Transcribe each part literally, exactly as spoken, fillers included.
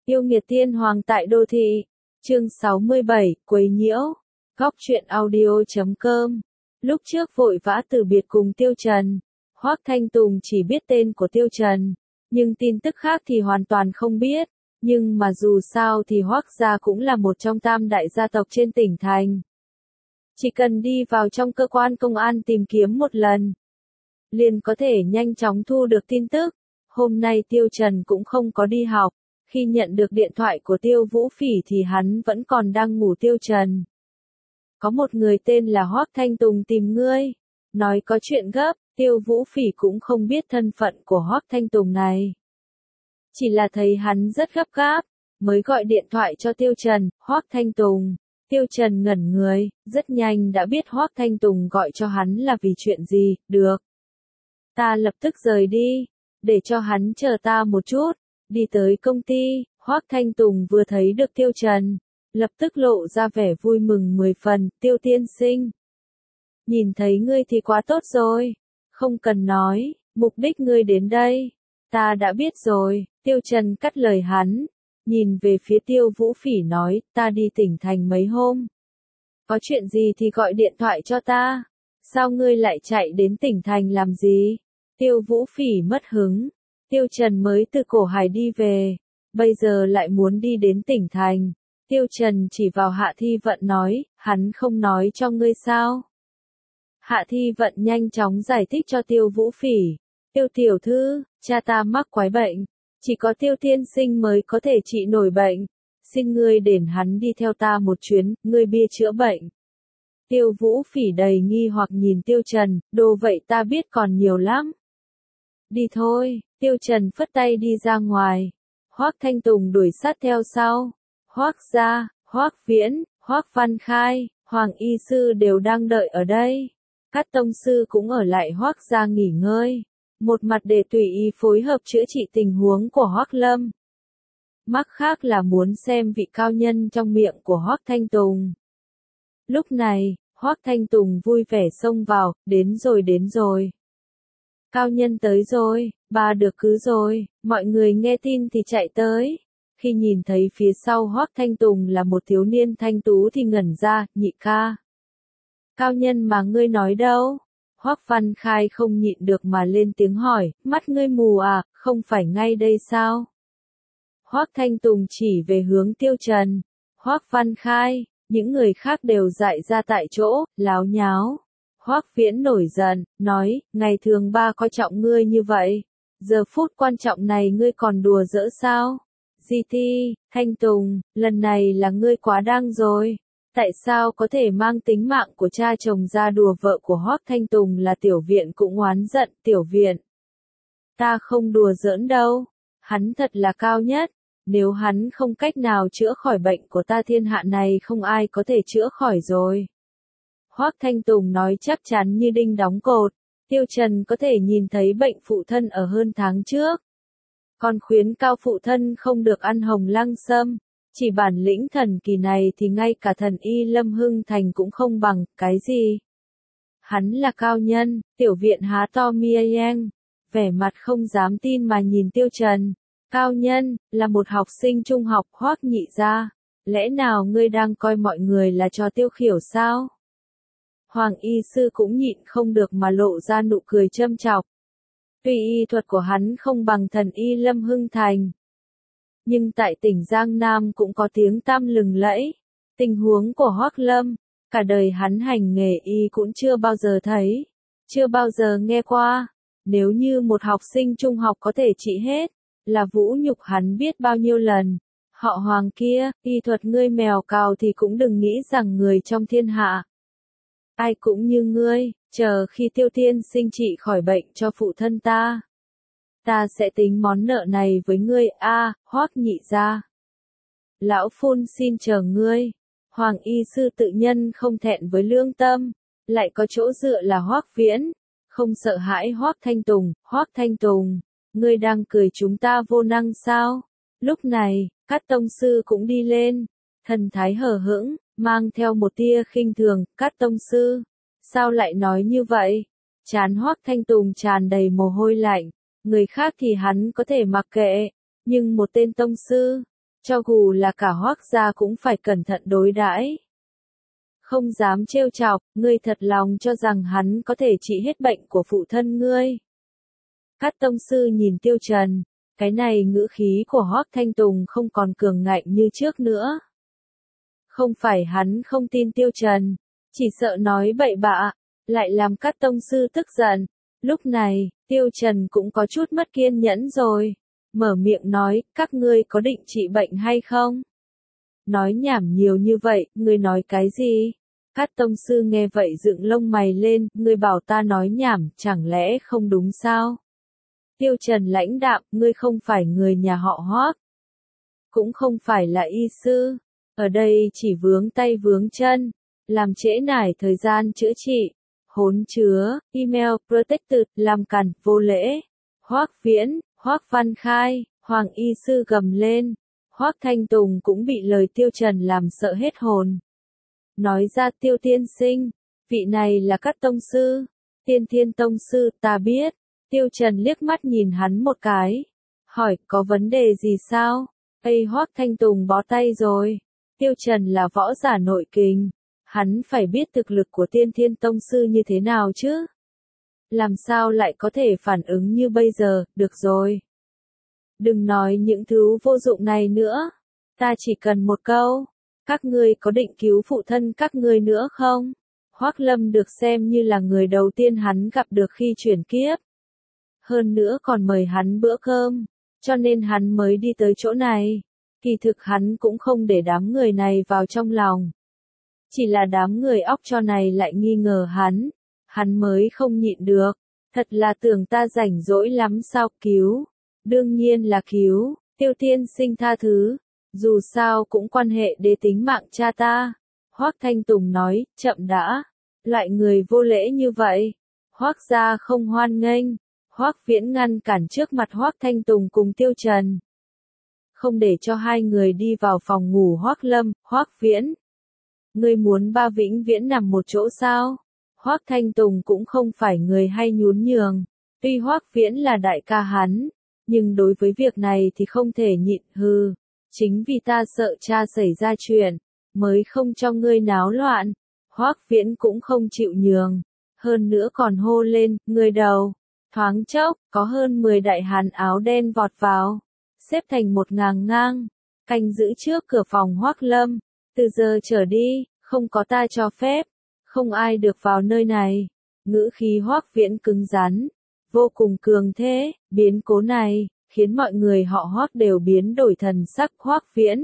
Yêu nghiệt tiên hoàng tại đô thị. Chương sáu mươi bảy, quấy nhiễu. Góc truyện audio chấm com. Lúc trước vội vã từ biệt cùng Tiêu Trần, Hoắc Thanh Tùng chỉ biết tên của Tiêu Trần, nhưng tin tức khác thì hoàn toàn không biết. Nhưng mà dù sao thì Hoắc gia cũng là một trong tam đại gia tộc trên tỉnh thành. Chỉ cần đi vào trong cơ quan công an tìm kiếm một lần, liền có thể nhanh chóng thu được tin tức. Hôm nay Tiêu Trần cũng không có đi học. Khi nhận được điện thoại của Tiêu Vũ Phỉ thì hắn vẫn còn đang ngủ. Tiêu Trần, có một người tên là Hoắc Thanh Tùng tìm ngươi, nói có chuyện gấp. Tiêu Vũ Phỉ cũng không biết thân phận của Hoắc Thanh Tùng này, chỉ là thấy hắn rất gấp gáp, mới gọi điện thoại cho Tiêu Trần. Hoắc Thanh Tùng. Tiêu Trần ngẩn người, rất nhanh đã biết Hoắc Thanh Tùng gọi cho hắn là vì chuyện gì. Được, ta lập tức rời đi, để cho hắn chờ ta một chút. Đi tới công ty, Hoắc Thanh Tùng vừa thấy được Tiêu Trần, lập tức lộ ra vẻ vui mừng mười phần. Tiêu tiên sinh, nhìn thấy ngươi thì quá tốt rồi, không cần nói, mục đích ngươi đến đây, ta đã biết rồi. Tiêu Trần cắt lời hắn, nhìn về phía Tiêu Vũ Phỉ nói, ta đi tỉnh thành mấy hôm. Có chuyện gì thì gọi điện thoại cho ta, sao ngươi lại chạy đến tỉnh thành làm gì? Tiêu Vũ Phỉ mất hứng. Tiêu Trần mới từ Cổ Hải đi về, bây giờ lại muốn đi đến tỉnh thành. Tiêu Trần chỉ vào Hạ Thi Vận nói, hắn không nói cho ngươi sao? Hạ Thi Vận nhanh chóng giải thích cho Tiêu Vũ Phỉ. Tiêu tiểu thư, cha ta mắc quái bệnh, chỉ có Tiêu tiên sinh mới có thể trị nổi bệnh. Xin ngươi để hắn đi theo ta một chuyến, ngươi bia chữa bệnh. Tiêu Vũ Phỉ đầy nghi hoặc nhìn Tiêu Trần, đồ vậy ta biết còn nhiều lắm. Đi thôi. Tiêu Trần phất tay đi ra ngoài. Hoắc Thanh Tùng đuổi sát theo sau. Hoắc gia, Hoắc Viễn, Hoắc Văn Khai, Hoàng y sư đều đang đợi ở đây. Các tông sư cũng ở lại Hoắc gia nghỉ ngơi, một mặt để tùy ý phối hợp chữa trị tình huống của Hoắc Lâm, mặt khác là muốn xem vị cao nhân trong miệng của Hoắc Thanh Tùng. Lúc này, Hoắc Thanh Tùng vui vẻ xông vào, đến rồi đến rồi. Cao nhân tới rồi, ba được cứ rồi. Mọi người nghe tin thì chạy tới. Khi nhìn thấy phía sau Hoắc Thanh Tùng là một thiếu niên thanh tú thì ngẩn ra. Nhị ca, cao nhân mà ngươi nói đâu? Hoắc Văn Khai không nhịn được mà lên tiếng hỏi, mắt ngươi mù à, không phải ngay đây sao? Hoắc Thanh Tùng chỉ về hướng Tiêu Trần. Hoắc Văn Khai, những người khác đều dại ra tại chỗ, láo nháo. Hoắc Viễn nổi giận, nói, ngày thường ba coi trọng ngươi như vậy, giờ phút quan trọng này ngươi còn đùa giỡn sao? giê tê, Thanh Tùng, lần này là ngươi quá đáng rồi. Tại sao có thể mang tính mạng của cha chồng ra đùa vợ của Hoắc Thanh Tùng? Là Tiểu Viện cũng oán giận. Tiểu Viện, ta không đùa giỡn đâu, hắn thật là cao nhất. Nếu hắn không cách nào chữa khỏi bệnh của ta, thiên hạ này không ai có thể chữa khỏi rồi. Hoắc Thanh Tùng nói chắc chắn như đinh đóng cột. Tiêu Trần có thể nhìn thấy bệnh phụ thân ở hơn tháng trước, còn khuyến cao phụ thân không được ăn hồng lăng sâm. Chỉ bản lĩnh thần kỳ này thì ngay cả thần y Lâm Hưng Thành cũng không bằng. Cái gì? Hắn là cao nhân? Tiểu Viện há to miệng, vẻ mặt không dám tin mà nhìn Tiêu Trần. Cao nhân, là một học sinh trung học. Hoắc nhị gia, lẽ nào ngươi đang coi mọi người là trò tiêu khiển sao? Hoàng y sư cũng nhịn không được mà lộ ra nụ cười châm chọc. Tuy y thuật của hắn không bằng thần y Lâm Hưng Thành, nhưng tại tỉnh Giang Nam cũng có tiếng tăm lừng lẫy. Tình huống của Hoắc Lâm, cả đời hắn hành nghề y cũng chưa bao giờ thấy, chưa bao giờ nghe qua. Nếu như một học sinh trung học có thể trị hết, là vũ nhục hắn biết bao nhiêu lần. Họ Hoàng kia, y thuật ngươi mèo cào thì cũng đừng nghĩ rằng người trong thiên hạ ai cũng như ngươi. Chờ khi Tiêu tiên sinh trị khỏi bệnh cho phụ thân ta, ta sẽ tính món nợ này với ngươi. A, à, Hoắc nhị gia, lão phun xin chờ ngươi. Hoàng y sư tự nhân không thẹn với lương tâm, lại có chỗ dựa là Hoắc Viễn, không sợ hãi Hoắc Thanh Tùng. Hoắc Thanh Tùng, ngươi đang cười chúng ta vô năng sao? Lúc này, các tông sư cũng đi lên, thần thái hờ hững, mang theo một tia khinh thường. Các tông sư, sao lại nói như vậy? Trán Hoắc Thanh Tùng tràn đầy mồ hôi lạnh. Người khác thì hắn có thể mặc kệ, nhưng một tên tông sư, Cho dù là cả Hoác gia cũng phải cẩn thận đối đãi. Không dám trêu chọc, ngươi thật lòng cho rằng hắn có thể trị hết bệnh của phụ thân ngươi. Cát tông sư nhìn Tiêu Trần, cái này ngữ khí của Hoác Thanh Tùng không còn cường ngạnh như trước nữa. Không phải hắn không tin Tiêu Trần, chỉ sợ nói bậy bạ, lại làm Cát tông sư tức giận. Lúc này, Tiêu Trần cũng có chút mất kiên nhẫn rồi. Mở miệng nói, các ngươi có định trị bệnh hay không? Nói nhảm nhiều như vậy, ngươi nói cái gì? Cát tông sư nghe vậy dựng lông mày lên, ngươi bảo ta nói nhảm, chẳng lẽ không đúng sao? Tiêu Trần lãnh đạm, ngươi không phải người nhà họ Hoác. Cũng không phải là y sư. Ở đây chỉ vướng tay vướng chân, làm trễ nải thời gian chữa trị. Hỗn chứa, email, protected, làm cằn, vô lễ. Hoác Viễn, Hoác Văn Khai, Hoàng y sư gầm lên. Hoác Thanh Tùng cũng bị lời Tiêu Trần làm sợ hết hồn. Nói ra Tiêu tiên sinh, vị này là Cát tông sư. Tiên Thiên tông sư, ta biết. Tiêu Trần liếc mắt nhìn hắn một cái. Hỏi, có vấn đề gì sao? Ây Hoác Thanh Tùng bó tay rồi. Tiêu Trần là võ giả nội kình. Hắn phải biết thực lực của Tiên Thiên tông sư như thế nào chứ? Làm sao lại có thể phản ứng như bây giờ, được rồi. Đừng nói những thứ vô dụng này nữa. Ta chỉ cần một câu. Các ngươi có định cứu phụ thân các ngươi nữa không? Hoác Lâm được xem như là người đầu tiên hắn gặp được khi chuyển kiếp. Hơn nữa còn mời hắn bữa cơm, cho nên hắn mới đi tới chỗ này. Kỳ thực hắn cũng không để đám người này vào trong lòng. Chỉ là đám người óc cho này lại nghi ngờ hắn. Hắn mới không nhịn được. Thật là tưởng ta rảnh rỗi lắm sao cứu. Đương nhiên là cứu, Tiêu tiên sinh tha thứ. Dù sao cũng quan hệ đến tính mạng cha ta. Hoác Thanh Tùng nói, chậm đã. Loại người vô lễ như vậy. Hoác gia không hoan nghênh. Hoác Viễn ngăn cản trước mặt Hoác Thanh Tùng cùng Tiêu Trần. Không để cho hai người đi vào phòng ngủ Hoác Lâm, Hoác Viễn. Ngươi muốn ba vĩnh viễn nằm một chỗ sao? Hoác Thanh Tùng cũng không phải người hay nhún nhường. Tuy Hoác Viễn là đại ca hắn, nhưng đối với việc này thì không thể nhịn hư. Chính vì ta sợ cha xảy ra chuyện, mới không cho ngươi náo loạn. Hoác Viễn cũng không chịu nhường. Hơn nữa còn hô lên, ngươi đầu. Thoáng chốc, có hơn mười đại hán áo đen vọt vào. Xếp thành một ngàng ngang. Canh giữ trước cửa phòng Hoác Lâm. Từ giờ trở đi, không có ta cho phép. Không ai được vào nơi này. Ngữ khí Hoác Viễn cứng rắn. Vô cùng cường thế, biến cố này, khiến mọi người họ Hoác đều biến đổi thần sắc Hoác Viễn.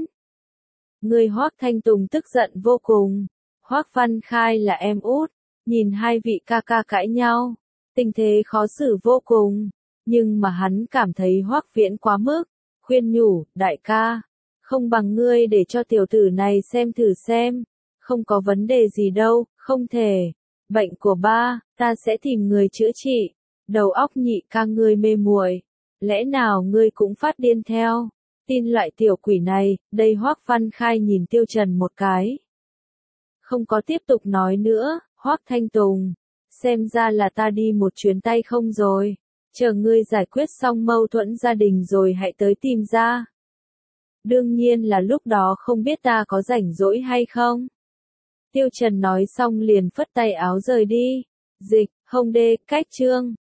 Người Hoác Thanh Tùng tức giận vô cùng. Hoác Văn Khai là em út. Nhìn hai vị ca ca cãi nhau. Tình thế khó xử vô cùng. Nhưng mà hắn cảm thấy Hoác Viễn quá mức. Khuyên nhủ, đại ca. Không bằng ngươi để cho tiểu tử này xem thử xem. Không có vấn đề gì đâu, không thể. Bệnh của ba, ta sẽ tìm người chữa trị. Đầu óc nhị ca ngươi mê muội. Lẽ nào ngươi cũng phát điên theo? Tin loại tiểu quỷ này, đây Hoác Văn Khai nhìn Tiêu Trần một cái. Không có tiếp tục nói nữa, Hoác Thanh Tùng. Xem ra là ta đi một chuyến tay không rồi. Chờ ngươi giải quyết xong mâu thuẫn gia đình rồi hãy tới tìm ra. Đương nhiên là lúc đó không biết ta có rảnh rỗi hay không. Tiêu Trần nói xong liền phất tay áo rời đi. Dịch, Hồng Đê, cách chương.